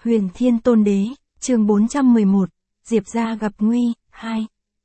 Huyền Thiên Tôn Đế, chương 411, Diệp gia gặp nguy, 2.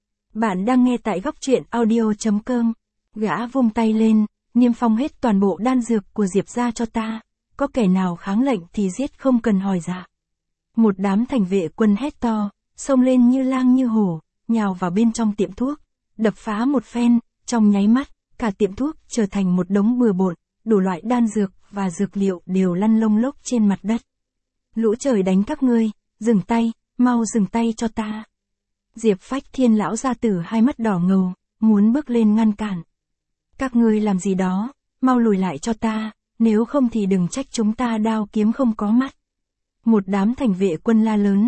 Bạn đang nghe tại góc truyện audio.com. Gã vung tay lên, niêm phong hết toàn bộ đan dược của Diệp gia cho ta. Có kẻ nào kháng lệnh thì giết không cần hỏi dạ. Một đám thành vệ quân hét to, xông lên như lang như hổ, nhào vào bên trong tiệm thuốc, đập phá một phen, trong nháy mắt, cả tiệm thuốc trở thành một đống bừa bộn, đủ loại đan dược và dược liệu đều lăn lông lốc trên mặt đất. Lũ trời đánh các ngươi, dừng tay, mau dừng tay cho ta. Diệp Phách Thiên lão gia tử hai mắt đỏ ngầu, muốn bước lên ngăn cản. Các ngươi làm gì đó, mau lùi lại cho ta, nếu không thì đừng trách chúng ta đao kiếm không có mắt. Một đám thành vệ quân la lớn,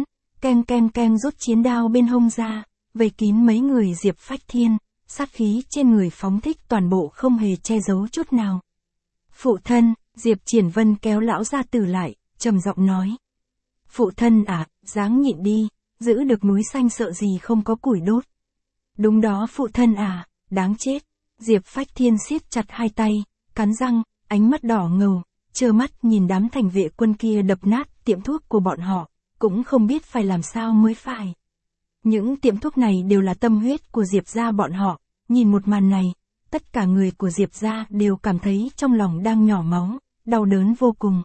keng rút chiến đao bên hông ra, vây kín mấy người Diệp Phách Thiên, sát khí trên người phóng thích toàn bộ không hề che giấu chút nào. Phụ thân, Diệp Triển Vân kéo lão gia tử lại, trầm giọng nói. Phụ thân à, dáng nhịn đi, giữ được núi xanh sợ gì không có củi đốt. Đúng đó phụ thân à, đáng chết. Diệp Phách Thiên siết chặt hai tay, cắn răng, ánh mắt đỏ ngầu, trơ mắt nhìn đám thành vệ quân kia đập nát tiệm thuốc của bọn họ, cũng không biết phải làm sao mới phải. Những tiệm thuốc này đều là tâm huyết của Diệp gia bọn họ, nhìn một màn này, tất cả người của Diệp gia đều cảm thấy trong lòng đang nhỏ máu, đau đớn vô cùng.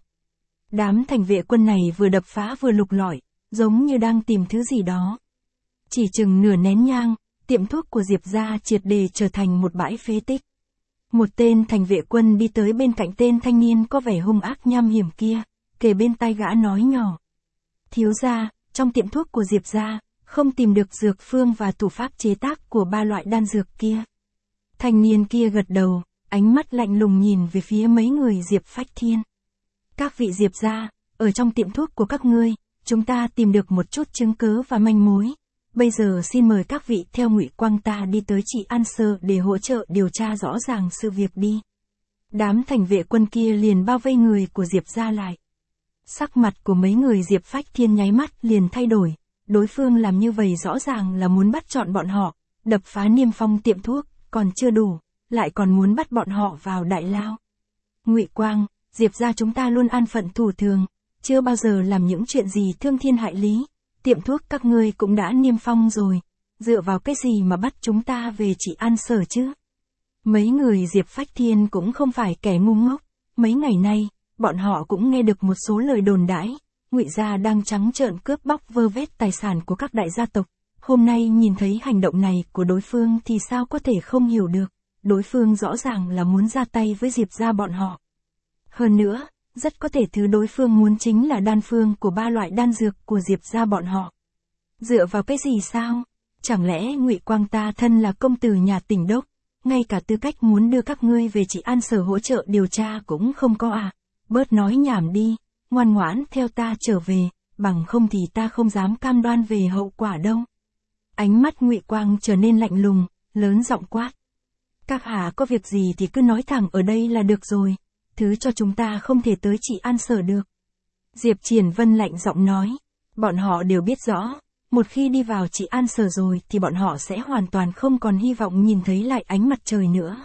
Đám thành vệ quân này vừa đập phá vừa lục lọi, giống như đang tìm thứ gì đó. Chỉ chừng nửa nén nhang, tiệm thuốc của Diệp gia triệt để trở thành một bãi phế tích. Một tên thành vệ quân đi tới bên cạnh tên thanh niên có vẻ hung ác nham hiểm kia, kề bên tai gã nói nhỏ. Thiếu gia, trong tiệm thuốc của Diệp gia, không tìm được dược phương và thủ pháp chế tác của ba loại đan dược kia. Thanh niên kia gật đầu, ánh mắt lạnh lùng nhìn về phía mấy người Diệp Phách Thiên. Các vị Diệp gia, ở trong tiệm thuốc của các ngươi, chúng ta tìm được một chút chứng cứ và manh mối. Bây giờ xin mời các vị theo Ngụy Quang ta đi tới Trị An Sở để hỗ trợ điều tra rõ ràng sự việc đi. Đám thành vệ quân kia liền bao vây người của Diệp gia lại. Sắc mặt của mấy người Diệp Phách Thiên nháy mắt liền thay đổi, đối phương làm như vậy rõ ràng là muốn bắt trọn bọn họ, đập phá niêm phong tiệm thuốc, còn chưa đủ, lại còn muốn bắt bọn họ vào đại lao. Ngụy Quang, Diệp gia chúng ta luôn an phận thủ thường, chưa bao giờ làm những chuyện gì thương thiên hại lý, tiệm thuốc các ngươi cũng đã niêm phong rồi, dựa vào cái gì mà bắt chúng ta về Trị An Sở chứ? Mấy người Diệp Phách Thiên cũng không phải kẻ ngu ngốc, mấy ngày nay, bọn họ cũng nghe được một số lời đồn đãi, Ngụy gia đang trắng trợn cướp bóc vơ vét tài sản của các đại gia tộc, hôm nay nhìn thấy hành động này của đối phương thì sao có thể không hiểu được, đối phương rõ ràng là muốn ra tay với Diệp gia bọn họ. Hơn nữa, rất có thể thứ đối phương muốn chính là đan phương của ba loại đan dược của Diệp gia bọn họ. Dựa vào cái gì sao? Chẳng lẽ Ngụy Quang ta thân là công tử nhà Tỉnh Đốc, ngay cả tư cách muốn đưa các ngươi về Trị An Sở hỗ trợ điều tra cũng không có à? Bớt nói nhảm đi, ngoan ngoãn theo ta trở về, bằng không thì ta không dám cam đoan về hậu quả đâu. Ánh mắt Ngụy Quang trở nên lạnh lùng, lớn giọng quát. Các hạ có việc gì thì cứ nói thẳng ở đây là được rồi. Thứ cho chúng ta không thể tới Trị An Sở được. Diệp Triển Vân lạnh giọng nói, bọn họ đều biết rõ, một khi đi vào Trị An Sở rồi thì bọn họ sẽ hoàn toàn không còn hy vọng nhìn thấy lại ánh mặt trời nữa.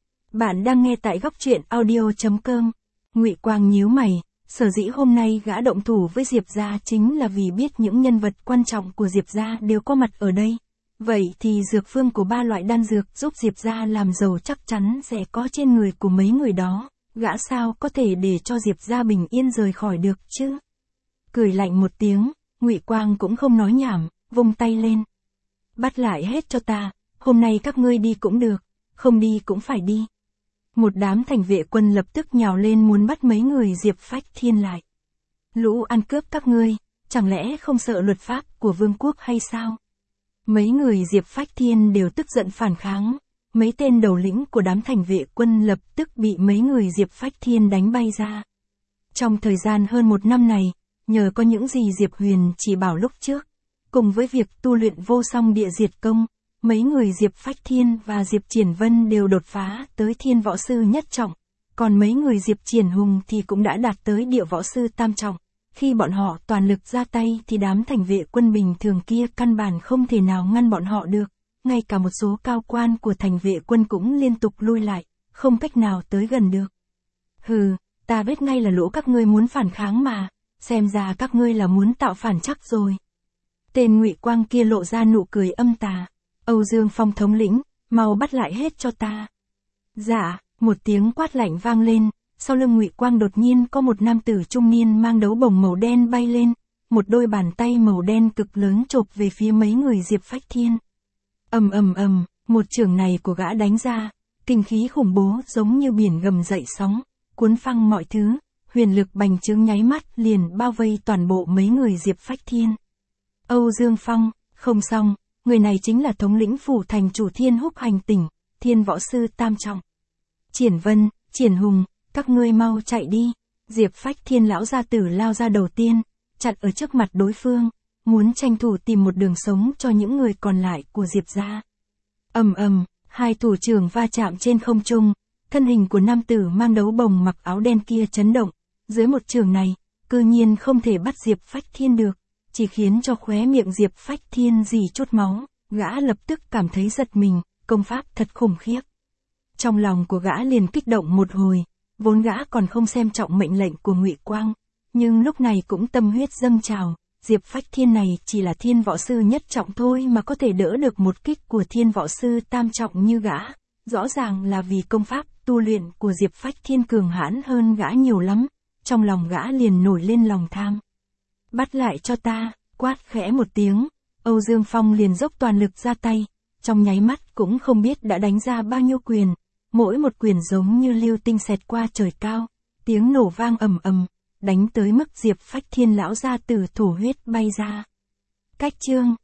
Bạn đang nghe tại góc truyện audio.com. Ngụy Quang nhíu mày, sở dĩ hôm nay gã động thủ với Diệp gia chính là vì biết những nhân vật quan trọng của Diệp gia đều có mặt ở đây. Vậy thì dược phương của ba loại đan dược giúp Diệp gia làm giàu chắc chắn sẽ có trên người của mấy người đó. Gã sao có thể để cho Diệp gia bình yên rời khỏi được chứ? Cười lạnh một tiếng, Ngụy Quang cũng không nói nhảm, vung tay lên. Bắt lại hết cho ta, hôm nay các ngươi đi cũng được, không đi cũng phải đi. Một đám thành vệ quân lập tức nhào lên muốn bắt mấy người Diệp Phách Thiên lại. Lũ ăn cướp các ngươi, chẳng lẽ không sợ luật pháp của vương quốc hay sao? Mấy người Diệp Phách Thiên đều tức giận phản kháng. Mấy tên đầu lĩnh của đám thành vệ quân lập tức bị mấy người Diệp Phách Thiên đánh bay ra. Trong thời gian hơn một năm này, nhờ có những gì Diệp Huyền chỉ bảo lúc trước, cùng với việc tu luyện vô song địa diệt công, mấy người Diệp Phách Thiên và Diệp Triển Vân đều đột phá tới thiên võ sư nhất trọng, còn mấy người Diệp Triển Hùng thì cũng đã đạt tới địa võ sư tam trọng. Khi bọn họ toàn lực ra tay thì đám thành vệ quân bình thường kia căn bản không thể nào ngăn bọn họ được. Ngay cả một số cao quan của thành vệ quân cũng liên tục lui lại, không cách nào tới gần được. Hừ, ta biết ngay là lũ các ngươi muốn phản kháng mà, xem ra các ngươi là muốn tạo phản chắc rồi. Tên Ngụy Quang kia lộ ra nụ cười âm tà. Âu Dương Phong thống lĩnh, mau bắt lại hết cho ta. Dạ, một tiếng quát lạnh vang lên, sau lưng Ngụy Quang đột nhiên có một nam tử trung niên mang đấu bổng màu đen bay lên, một đôi bàn tay màu đen cực lớn chộp về phía mấy người Diệp Phách Thiên. Ầm ầm ầm, một chưởng này của gã đánh ra, kinh khí khủng bố giống như biển gầm dậy sóng, cuốn phăng mọi thứ, huyền lực bành trướng nháy mắt liền bao vây toàn bộ mấy người Diệp Phách Thiên. Âu Dương Phong, không xong, người này chính là thống lĩnh phủ thành chủ Thiên Húc Hành Tỉnh, Thiên Võ Sư Tam Trọng. Triển Vân, Triển Hùng, các ngươi mau chạy đi. Diệp Phách Thiên lão gia tử lao ra đầu tiên, chặn ở trước mặt đối phương, muốn tranh thủ tìm một đường sống cho những người còn lại của Diệp gia. Ầm ầm, hai thủ trưởng va chạm trên không trung, thân hình của nam tử mang đấu bồng mặc áo đen kia chấn động, dưới một chưởng này, cư nhiên không thể bắt Diệp Phách Thiên được, chỉ khiến cho khóe miệng Diệp Phách Thiên rỉ chút máu, gã lập tức cảm thấy giật mình, công pháp thật khủng khiếp. Trong lòng của gã liền kích động một hồi, vốn gã còn không xem trọng mệnh lệnh của Ngụy Quang, nhưng lúc này cũng tâm huyết dâng trào, Diệp Phách Thiên này chỉ là Thiên Võ Sư nhất trọng thôi mà có thể đỡ được một kích của Thiên Võ Sư tam trọng như gã, rõ ràng là vì công pháp tu luyện của Diệp Phách Thiên cường hãn hơn gã nhiều lắm, trong lòng gã liền nổi lên lòng tham. Bắt lại cho ta, quát khẽ một tiếng, Âu Dương Phong liền dốc toàn lực ra tay, trong nháy mắt cũng không biết đã đánh ra bao nhiêu quyền, mỗi một quyền giống như lưu tinh xẹt qua trời cao, tiếng nổ vang ầm ầm, đánh tới mức Diệp Phách Thiên lão gia tử thổ huyết bay ra. Cách chương